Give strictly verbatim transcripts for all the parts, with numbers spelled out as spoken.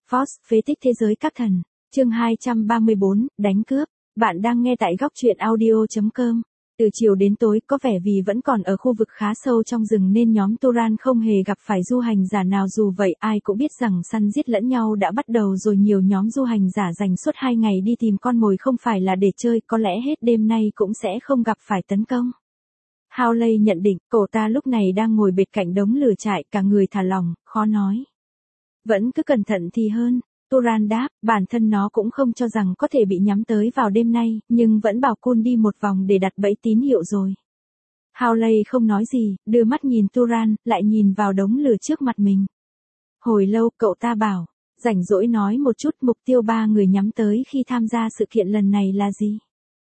Force, phế tích thế giới các thần. Chương hai trăm ba mươi bốn, đánh cướp. Bạn đang nghe tại góc truyện audio chấm com. Từ chiều đến tối, có vẻ vì vẫn còn ở khu vực khá sâu trong rừng nên nhóm Turan không hề gặp phải du hành giả nào, dù vậy ai cũng biết rằng săn giết lẫn nhau đã bắt đầu rồi. Nhiều nhóm du hành giả dành suốt hai ngày đi tìm con mồi không phải là để chơi, có lẽ hết đêm nay cũng sẽ không gặp phải tấn công. Hawley nhận định, cậu ta lúc này đang ngồi bệt cạnh đống lửa trại, cả người thả lỏng, khó nói. Vẫn cứ cẩn thận thì hơn. Turan đáp, bản thân nó cũng không cho rằng có thể bị nhắm tới vào đêm nay, nhưng vẫn bảo Kun đi một vòng để đặt bẫy tín hiệu rồi. Hawley không nói gì, đưa mắt nhìn Turan, lại nhìn vào đống lửa trước mặt mình. Hồi lâu cậu ta bảo, rảnh rỗi nói một chút mục tiêu ba người nhắm tới khi tham gia sự kiện lần này là gì.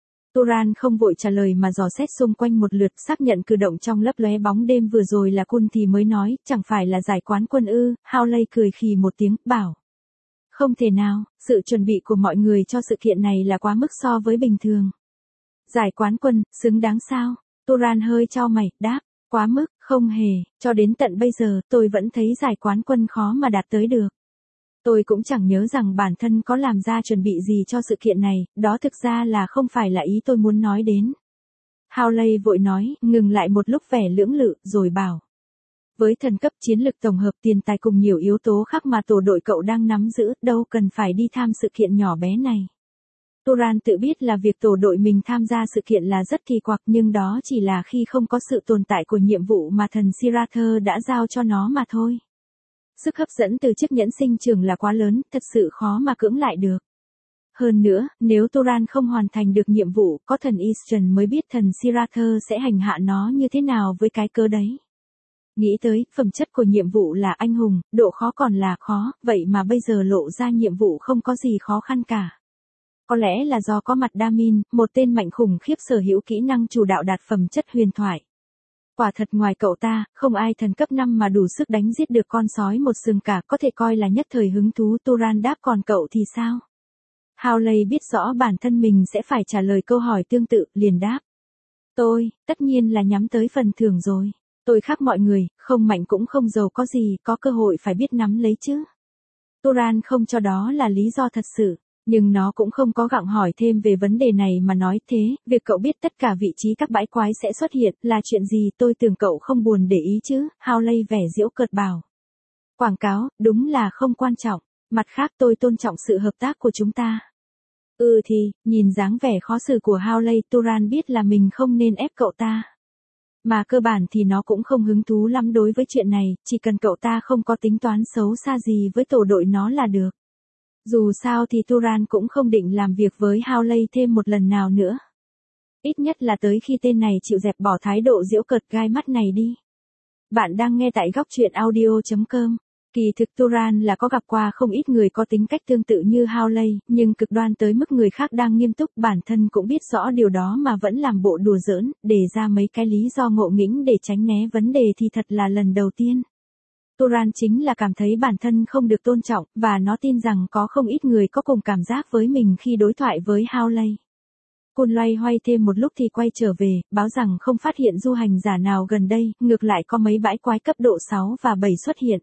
Turan không vội trả lời mà dò xét xung quanh một lượt, xác nhận cử động trong lấp lóe bóng đêm vừa rồi là Kun thì mới nói, chẳng phải là giải quán quân ư. Hawley cười khì một tiếng, bảo. Không thể nào, sự chuẩn bị của mọi người cho sự kiện này là quá mức so với bình thường. Giải quán quân, xứng đáng sao? Turan hơi chau mày, đáp, quá mức, không hề, cho đến tận bây giờ tôi vẫn thấy giải quán quân khó mà đạt tới được. Tôi cũng chẳng nhớ rằng bản thân có làm ra chuẩn bị gì cho sự kiện này, đó thực ra là không phải là ý tôi muốn nói đến. Hawley vội nói, ngừng lại một lúc vẻ lưỡng lự, rồi bảo. Với thần cấp chiến lực tổng hợp, tiền tài cùng nhiều yếu tố khác mà tổ đội cậu đang nắm giữ, đâu cần phải đi tham sự kiện nhỏ bé này. Turan tự biết là việc tổ đội mình tham gia sự kiện là rất kỳ quặc, nhưng đó chỉ là khi không có sự tồn tại của nhiệm vụ mà thần Sirathur đã giao cho nó mà thôi. Sức hấp dẫn từ chiếc nhẫn sinh trường là quá lớn, thật sự khó mà cưỡng lại được. Hơn nữa, nếu Turan không hoàn thành được nhiệm vụ, có thần Eastern mới biết thần Sirathur sẽ hành hạ nó như thế nào với cái cớ đấy. Nghĩ tới, phẩm chất của nhiệm vụ là anh hùng, độ khó còn là khó, vậy mà bây giờ lộ ra nhiệm vụ không có gì khó khăn cả. Có lẽ là do có mặt Damin, một tên mạnh khủng khiếp sở hữu kỹ năng chủ đạo đạt phẩm chất huyền thoại. Quả thật ngoài cậu ta, không ai thần cấp năm mà đủ sức đánh giết được con sói một sừng cả, có thể coi là nhất thời hứng thú. Turan đáp, còn cậu thì sao? Hawley biết rõ bản thân mình sẽ phải trả lời câu hỏi tương tự, liền đáp. Tôi, tất nhiên là nhắm tới phần thưởng rồi. Tôi khác mọi người, không mạnh cũng không giàu có gì, có cơ hội phải biết nắm lấy chứ. Turan không cho đó là lý do thật sự, nhưng nó cũng không có gặng hỏi thêm về vấn đề này mà nói thế, việc cậu biết tất cả vị trí các bãi quái sẽ xuất hiện là chuyện gì, tôi tưởng cậu không buồn để ý chứ. Hawley vẻ giễu cợt bảo. Quảng cáo, đúng là không quan trọng, mặt khác tôi tôn trọng sự hợp tác của chúng ta. Ừ thì, nhìn dáng vẻ khó xử của Hawley, Turan biết là mình không nên ép cậu ta. Mà cơ bản thì nó cũng không hứng thú lắm đối với chuyện này, chỉ cần cậu ta không có tính toán xấu xa gì với tổ đội nó là được. Dù sao thì Turan cũng không định làm việc với Hawley thêm một lần nào nữa. Ít nhất là tới khi tên này chịu dẹp bỏ thái độ giễu cợt gai mắt này đi. Bạn đang nghe tại góc truyện audio chấm com. Kỳ thực Turan là có gặp qua không ít người có tính cách tương tự như Hawley, nhưng cực đoan tới mức người khác đang nghiêm túc, bản thân cũng biết rõ điều đó mà vẫn làm bộ đùa giỡn, để ra mấy cái lý do ngộ nghĩnh để tránh né vấn đề thì thật là lần đầu tiên. Turan chính là cảm thấy bản thân không được tôn trọng, và nó tin rằng có không ít người có cùng cảm giác với mình khi đối thoại với Hawley. Kun loay hoay thêm một lúc thì quay trở về, báo rằng không phát hiện du hành giả nào gần đây, ngược lại có mấy bãi quái cấp độ sáu và bảy xuất hiện.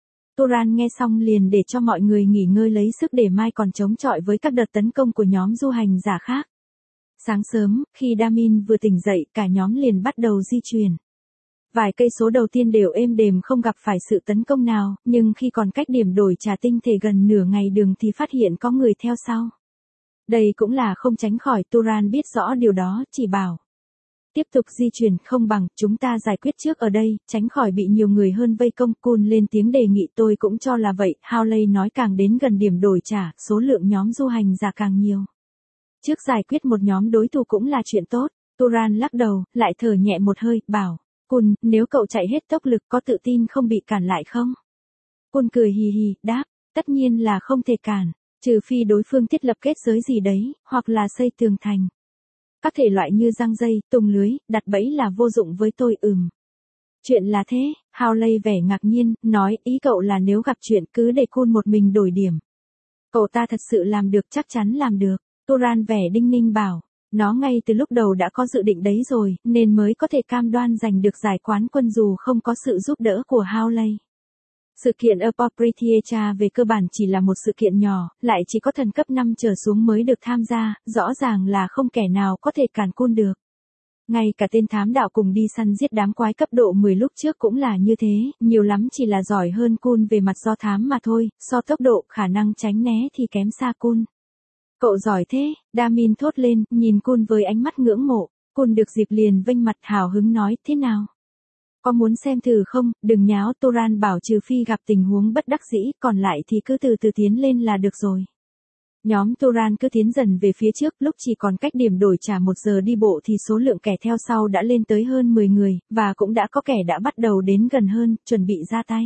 Turan nghe xong liền để cho mọi người nghỉ ngơi lấy sức để mai còn chống chọi với các đợt tấn công của nhóm du hành giả khác. Sáng sớm, khi Damin vừa tỉnh dậy, cả nhóm liền bắt đầu di chuyển. Vài cây số đầu tiên đều êm đềm không gặp phải sự tấn công nào, nhưng khi còn cách điểm đổi trà tinh thể gần nửa ngày đường thì phát hiện có người theo sau. Đây cũng là không tránh khỏi, Turan biết rõ điều đó, chỉ bảo. Tiếp tục di chuyển không bằng, chúng ta giải quyết trước ở đây, tránh khỏi bị nhiều người hơn vây công. Kun lên tiếng đề nghị, tôi cũng cho là vậy. Hawley nói, càng đến gần điểm đổi trả, số lượng nhóm du hành giả càng nhiều. Trước giải quyết một nhóm đối thủ cũng là chuyện tốt. Turan lắc đầu, lại thở nhẹ một hơi, bảo. Kun, nếu cậu chạy hết tốc lực có tự tin không bị cản lại không? Kun cười hì hì, đáp, tất nhiên là không thể cản, trừ phi đối phương thiết lập kết giới gì đấy, hoặc là xây tường thành. Các thể loại như giăng dây, tung lưới, đặt bẫy là vô dụng với tôi. Ừm. Chuyện là thế, Hawley vẻ ngạc nhiên, nói, ý cậu là nếu gặp chuyện cứ để Kun một mình đổi điểm. Cậu ta thật sự làm được, chắc chắn làm được. Turan vẻ đinh ninh bảo, nó ngay từ lúc đầu đã có dự định đấy rồi, nên mới có thể cam đoan giành được giải quán quân dù không có sự giúp đỡ của Hawley. Sự kiện Appropriatia về cơ bản chỉ là một sự kiện nhỏ, lại chỉ có thần cấp năm trở xuống mới được tham gia, rõ ràng là không kẻ nào có thể cản Kun được. Ngay cả tên thám đạo cùng đi săn giết đám quái cấp độ mười lúc trước cũng là như thế, nhiều lắm chỉ là giỏi hơn Kun về mặt do thám mà thôi, so tốc độ, khả năng tránh né thì kém xa Kun. Cậu giỏi thế, Damin thốt lên, nhìn Kun với ánh mắt ngưỡng mộ. Kun được dịp liền vênh mặt hào hứng nói, thế nào? Có muốn xem thử không? Đừng nháo, Toran bảo, trừ phi gặp tình huống bất đắc dĩ, còn lại thì cứ từ từ tiến lên là được rồi. Nhóm Toran cứ tiến dần về phía trước, lúc chỉ còn cách điểm đổi trả một giờ đi bộ thì số lượng kẻ theo sau đã lên tới hơn mười người, và cũng đã có kẻ đã bắt đầu đến gần hơn, chuẩn bị ra tay.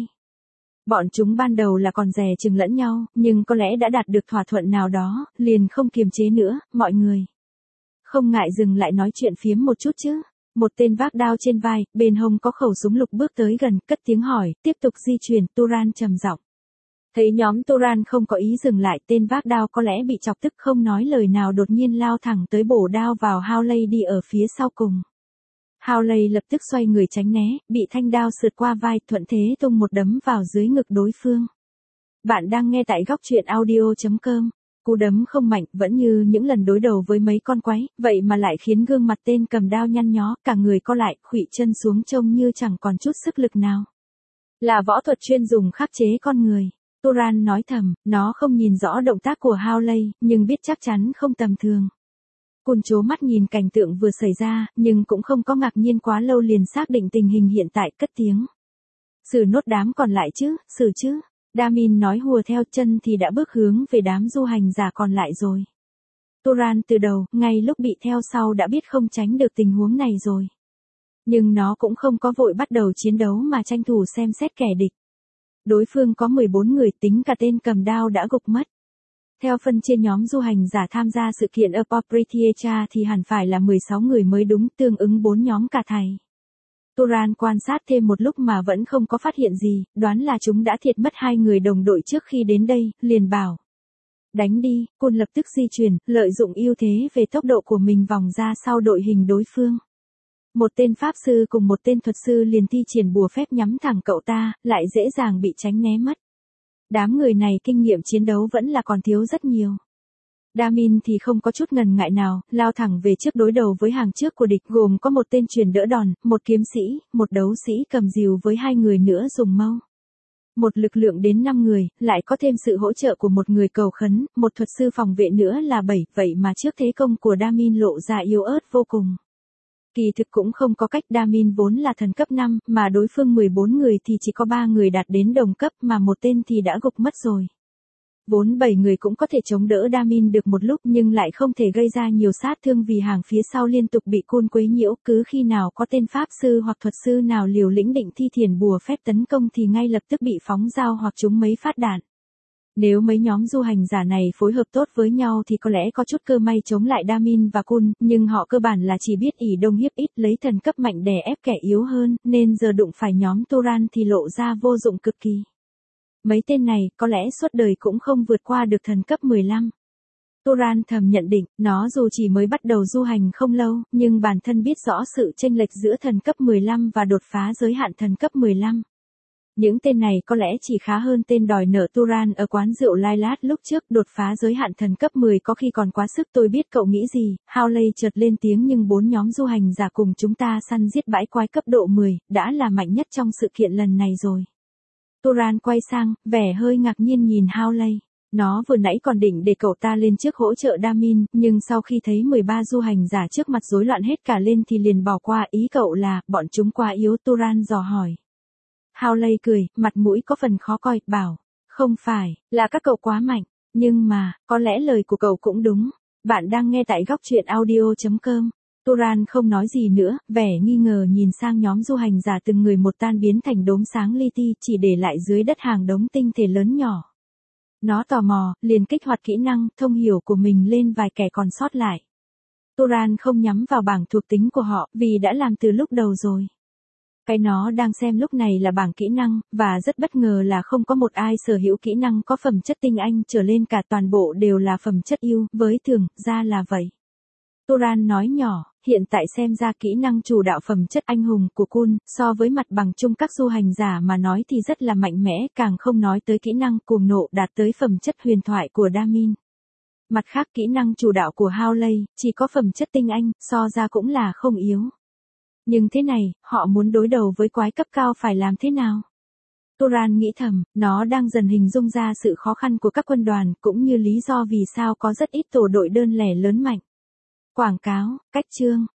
Bọn chúng ban đầu là còn dè chừng lẫn nhau, nhưng có lẽ đã đạt được thỏa thuận nào đó, liền không kiềm chế nữa, mọi người. Không ngại dừng lại nói chuyện phiếm một chút chứ. Một tên vác đao trên vai, bên hông có khẩu súng lục bước tới gần, cất tiếng hỏi, tiếp tục di chuyển, Toran trầm giọng. Thấy nhóm Toran không có ý dừng lại, tên vác đao có lẽ bị chọc tức không nói lời nào đột nhiên lao thẳng tới bổ đao vào Howley đi ở phía sau cùng. Howley lập tức xoay người tránh né, bị thanh đao sượt qua vai, thuận thế tung một đấm vào dưới ngực đối phương. Bạn đang nghe tại góc truyện audio chấm com. Cú đấm không mạnh, vẫn như những lần đối đầu với mấy con quái, vậy mà lại khiến gương mặt tên cầm đao nhăn nhó, cả người co lại, khuỵu chân xuống trông như chẳng còn chút sức lực nào. Là võ thuật chuyên dùng khắc chế con người. Toran nói thầm, nó không nhìn rõ động tác của Howley, nhưng biết chắc chắn không tầm thường. Kun chố mắt nhìn cảnh tượng vừa xảy ra, nhưng cũng không có ngạc nhiên quá lâu, liền xác định tình hình hiện tại, cất tiếng. Xử nốt đám còn lại chứ, xử chứ. Damin nói hùa theo, chân thì đã bước hướng về đám du hành giả còn lại rồi. Toran từ đầu, ngay lúc bị theo sau đã biết không tránh được tình huống này rồi. Nhưng nó cũng không có vội bắt đầu chiến đấu mà tranh thủ xem xét kẻ địch. Đối phương có mười bốn người, tính cả tên cầm đao đã gục mất. Theo phân chia nhóm du hành giả tham gia sự kiện Appropriatia thì hẳn phải là mười sáu người mới đúng, tương ứng bốn nhóm cả thầy. Toran quan sát thêm một lúc mà vẫn không có phát hiện gì, đoán là chúng đã thiệt mất hai người đồng đội trước khi đến đây, liền bảo. Đánh đi, Kun lập tức di chuyển, lợi dụng ưu thế về tốc độ của mình vòng ra sau đội hình đối phương. Một tên pháp sư cùng một tên thuật sư liền thi triển bùa phép nhắm thẳng cậu ta, lại dễ dàng bị tránh né mất. Đám người này kinh nghiệm chiến đấu vẫn là còn thiếu rất nhiều. Damin thì không có chút ngần ngại nào, lao thẳng về trước đối đầu với hàng trước của địch, gồm có một tên truyền đỡ đòn, một kiếm sĩ, một đấu sĩ cầm rìu với hai người nữa dùng mâu. Một lực lượng đến năm người, lại có thêm sự hỗ trợ của một người cầu khấn, một thuật sư phòng vệ nữa là bảy, vậy mà trước thế công của Damin lộ ra yếu ớt vô cùng. Kỳ thực cũng không có cách, Damin vốn là thần cấp năm, mà đối phương mười bốn người thì chỉ có ba người đạt đến đồng cấp mà một tên thì đã gục mất rồi. Vốn bảy người cũng có thể chống đỡ Damin được một lúc nhưng lại không thể gây ra nhiều sát thương vì hàng phía sau liên tục bị Kun quấy nhiễu, cứ khi nào có tên pháp sư hoặc thuật sư nào liều lĩnh định thi triển bùa phép tấn công thì ngay lập tức bị phóng dao hoặc trúng mấy phát đạn. Nếu mấy nhóm du hành giả này phối hợp tốt với nhau thì có lẽ có chút cơ may chống lại Damin và Kun, nhưng họ cơ bản là chỉ biết ỷ đông hiếp ít, lấy thần cấp mạnh đè ép kẻ yếu hơn, nên giờ đụng phải nhóm Toran thì lộ ra vô dụng cực kỳ. Mấy tên này, có lẽ suốt đời cũng không vượt qua được thần cấp mười lăm. Toran thầm nhận định, nó dù chỉ mới bắt đầu du hành không lâu, nhưng bản thân biết rõ sự chênh lệch giữa thần cấp mười lăm và đột phá giới hạn thần cấp mười lăm. Những tên này có lẽ chỉ khá hơn tên đòi nợ Toran ở quán rượu Lilat lúc trước, đột phá giới hạn thần cấp mười có khi còn quá sức. Tôi biết cậu nghĩ gì, Howley chợt lên tiếng, nhưng bốn nhóm du hành giả cùng chúng ta săn giết bãi quái cấp độ mười, đã là mạnh nhất trong sự kiện lần này rồi. Toran quay sang, vẻ hơi ngạc nhiên nhìn Howley. Nó vừa nãy còn định để cậu ta lên trước hỗ trợ Damin, nhưng sau khi thấy mười ba du hành giả trước mặt rối loạn hết cả lên thì liền bỏ qua. Ý cậu là, bọn chúng quá yếu? Toran dò hỏi. Howley cười, mặt mũi có phần khó coi, bảo. Không phải, là các cậu quá mạnh. Nhưng mà, có lẽ lời của cậu cũng đúng. Bạn đang nghe tại góc truyện audio chấm com. Toran không nói gì nữa, vẻ nghi ngờ nhìn sang nhóm du hành giả từng người một tan biến thành đốm sáng li ti, chỉ để lại dưới đất hàng đống tinh thể lớn nhỏ. Nó tò mò, liền kích hoạt kỹ năng thông hiểu của mình lên vài kẻ còn sót lại. Toran không nhắm vào bảng thuộc tính của họ, vì đã làm từ lúc đầu rồi. Cái nó đang xem lúc này là bảng kỹ năng, và rất bất ngờ là không có một ai sở hữu kỹ năng có phẩm chất tinh anh trở lên cả, toàn bộ đều là phẩm chất yêu, với thường, ra là vậy. Toran nói nhỏ, Hiện tại xem ra kỹ năng chủ đạo phẩm chất anh hùng của Kun, so với mặt bằng chung các du hành giả mà nói thì rất là mạnh mẽ, càng không nói tới kỹ năng cuồng nộ đạt tới phẩm chất huyền thoại của Damin. Mặt khác kỹ năng chủ đạo của Howley, chỉ có phẩm chất tinh anh, so ra cũng là không yếu. Nhưng thế này, họ muốn đối đầu với quái cấp cao phải làm thế nào? Turan nghĩ thầm, nó đang dần hình dung ra sự khó khăn của các quân đoàn, cũng như lý do vì sao có rất ít tổ đội đơn lẻ lớn mạnh. Quảng cáo, cách chương.